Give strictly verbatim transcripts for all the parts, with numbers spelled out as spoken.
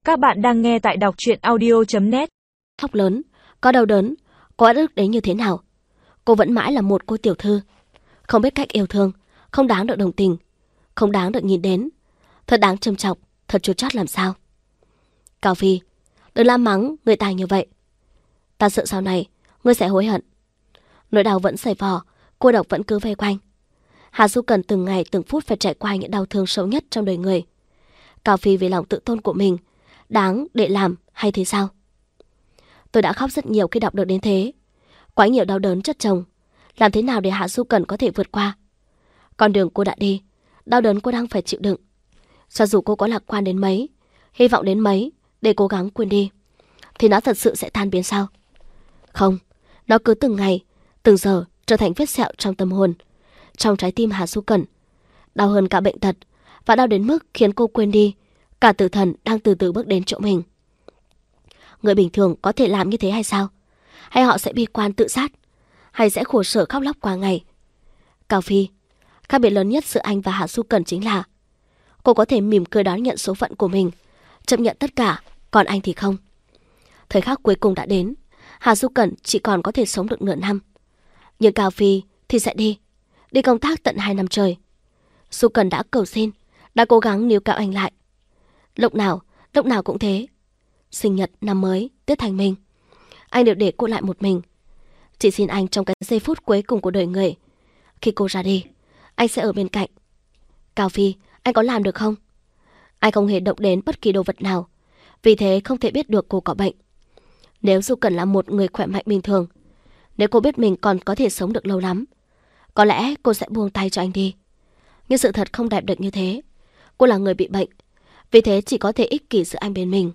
Các bạn đang nghe tại đọc truyện audio chấm net. Khóc lớn, có đau đớn, có uất ức đến như thế nào. Cô vẫn mãi là một cô tiểu thư, không biết cách yêu thương, không đáng được đồng tình, không đáng được nhìn đến, thật đáng trầm trọng, thật chua chát làm sao. Cao Phi, đừng la mắng người ta như vậy. Ta sợ sau này ngươi sẽ hối hận. Nỗi đau vẫn xảy vò, cô độc vẫn cứ vây quanh. Hà Du Cần từng ngày từng phút phải trải qua những đau thương sâu nhất trong đời người. Cao Phi vì lòng tự tôn của mình, đáng để làm hay thế sao? Tôi đã khóc rất nhiều khi đọc được đến thế. Quá nhiều đau đớn chất chồng. Làm thế nào để Hạ Du Cần có thể vượt qua? Con đường cô đã đi, đau đớn cô đang phải chịu đựng. Cho dù cô có lạc quan đến mấy, hy vọng đến mấy để cố gắng quên đi, thì nó thật sự sẽ tan biến sao? Không, nó cứ từng ngày, từng giờ trở thành vết sẹo trong tâm hồn, trong trái tim Hà Du Cần. Đau hơn cả bệnh tật, và đau đến mức khiến cô quên đi cả tử thần đang từ từ bước đến chỗ mình. Người bình thường có thể làm như thế hay sao? Hay họ sẽ bi quan tự sát? Hay sẽ khổ sở khóc lóc qua ngày? Cao Phi, khác biệt lớn nhất giữa anh và Hà Du Cần chính là cô có thể mỉm cười đón nhận số phận của mình, chấp nhận tất cả, còn anh thì không. Thời khắc cuối cùng đã đến, Hà Du Cần chỉ còn có thể sống được nửa năm. Nhưng Cao Phi thì sẽ đi, đi công tác tận hai năm trời. Du Cần đã cầu xin, đã cố gắng níu kéo anh lại. Lúc nào, lúc nào cũng thế. Sinh nhật, năm mới, Tết Thanh Minh, anh đều để cô lại một mình. Chỉ xin anh trong cái giây phút cuối cùng của đời người, khi cô ra đi, anh sẽ ở bên cạnh. Cao Phi, anh có làm được không? Anh không hề động đến bất kỳ đồ vật nào, vì thế không thể biết được cô có bệnh. Nếu Du Cần là một người khỏe mạnh bình thường, nếu cô biết mình còn có thể sống được lâu lắm, có lẽ cô sẽ buông tay cho anh đi. Nhưng sự thật không đẹp được như thế. Cô là người bị bệnh, vì thế chỉ có thể ích kỷ giữ anh bên mình.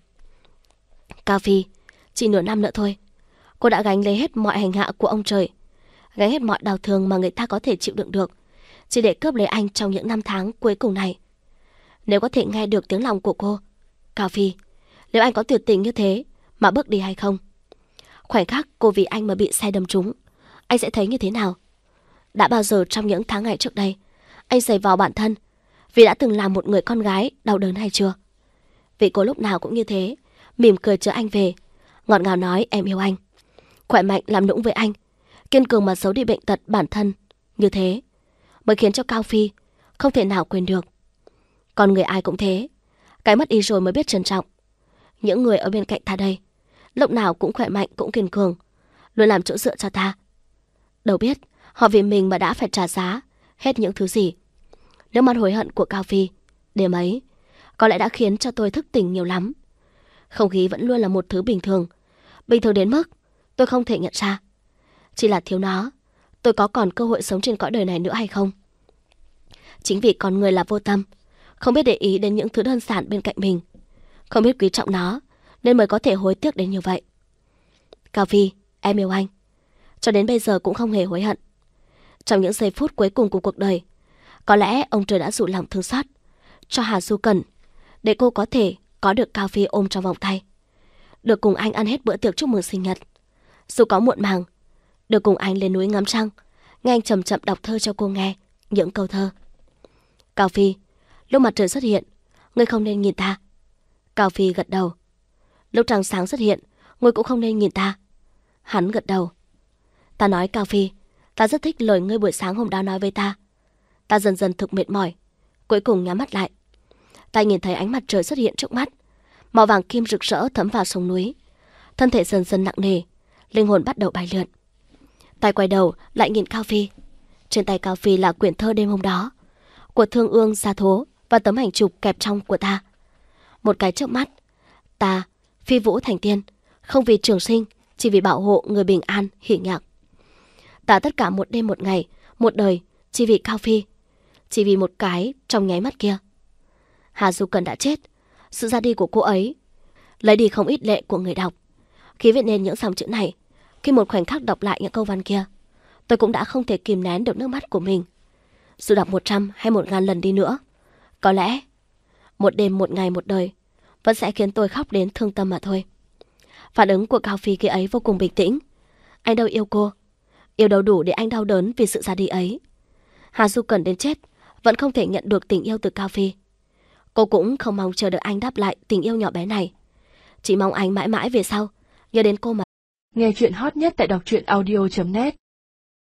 Cao Phi, chỉ nửa năm nữa thôi, cô đã gánh lấy hết mọi hành hạ của ông trời, gánh hết mọi đau thương mà người ta có thể chịu đựng được, chỉ để cướp lấy anh trong những năm tháng cuối cùng này. Nếu có thể nghe được tiếng lòng của cô, Cao Phi, nếu anh có tuyệt tình như thế mà bước đi hay không? Khoảnh khắc cô vì anh mà bị xe đâm trúng, anh sẽ thấy như thế nào? Đã bao giờ trong những tháng ngày trước đây anh giày vò bản thân vì đã từng làm một người con gái đau đớn hay chưa? Vì cô lúc nào cũng như thế, mỉm cười chờ anh về, ngọt ngào nói em yêu anh, khỏe mạnh làm nũng với anh, kiên cường mà giấu đi bệnh tật bản thân. Như thế mới khiến cho Cao Phi không thể nào quên được. Còn người ai cũng thế, cái mất đi rồi mới biết trân trọng. Những người ở bên cạnh ta đây, lúc nào cũng khỏe mạnh cũng kiên cường, luôn làm chỗ dựa cho ta. Đâu biết họ vì mình mà đã phải trả giá hết những thứ gì. Nước mắt hối hận của Cao Phi đêm ấy có lẽ đã khiến cho tôi thức tỉnh nhiều lắm. Không khí vẫn luôn là một thứ bình thường, bình thường đến mức tôi không thể nhận ra. Chỉ là thiếu nó, tôi có còn cơ hội sống trên cõi đời này nữa hay không? Chính vì con người là vô tâm, không biết để ý đến những thứ đơn giản bên cạnh mình, không biết quý trọng nó, nên mới có thể hối tiếc đến như vậy. Cao Phi, em yêu anh, cho đến bây giờ cũng không hề hối hận. Trong những giây phút cuối cùng của cuộc đời, có lẽ ông trời đã dụ lòng thương xót cho Hà Du Cần, để cô có thể có được Cao Phi ôm trong vòng tay, được cùng anh ăn hết bữa tiệc chúc mừng sinh nhật, dù có muộn màng, được cùng anh lên núi ngắm trăng, nghe anh chậm chậm đọc thơ cho cô nghe những câu thơ. Cao Phi, lúc mặt trời xuất hiện, ngươi không nên nhìn ta. Cao Phi gật đầu. Lúc trăng sáng xuất hiện, ngươi cũng không nên nhìn ta. Hắn gật đầu. Ta nói Cao Phi, ta rất thích lời ngươi buổi sáng hôm đó nói với ta. Ta dần dần thực mệt mỏi, cuối cùng nhắm mắt lại. Ta nhìn thấy ánh mặt trời xuất hiện trước mắt, màu vàng kim rực rỡ thấm vào sông núi. Thân thể dần dần nặng nề, linh hồn bắt đầu bay lượn. Ta quay đầu lại nhìn Cao Phi. Trên tay Cao Phi là quyển thơ đêm hôm đó, của Thương Ương Gia Thố, và tấm ảnh chụp kẹp trong của ta. Một cái chớp mắt, ta phi vũ thành tiên, không vì trường sinh, chỉ vì bảo hộ người bình an hỉ nhạc. Ta tất cả một đêm một ngày, một đời, chỉ vì Cao Phi, chỉ vì một cái trong nháy mắt kia. Hà Du Cần đã chết, sự ra đi của cô ấy lấy đi không ít lệ của người đọc. Khi viết nên những dòng chữ này, khi một khoảnh khắc đọc lại những câu văn kia, tôi cũng đã không thể kìm nén được nước mắt của mình. Dù đọc một trăm hay một ngàn lần đi nữa, có lẽ một đêm một ngày một đời vẫn sẽ khiến tôi khóc đến thương tâm mà thôi. Phản ứng của Cao Phi kia ấy vô cùng bình tĩnh. Anh đâu yêu cô, yêu đâu đủ để anh đau đớn vì sự ra đi ấy. Hà Du Cần đến chết vẫn không thể nhận được tình yêu từ Cao Phi. Cô cũng không mong chờ được anh đáp lại tình yêu nhỏ bé này. Chỉ mong anh mãi mãi về sau nhớ đến cô mà. Nghe chuyện hot nhất tại đọc truyện audio chấm net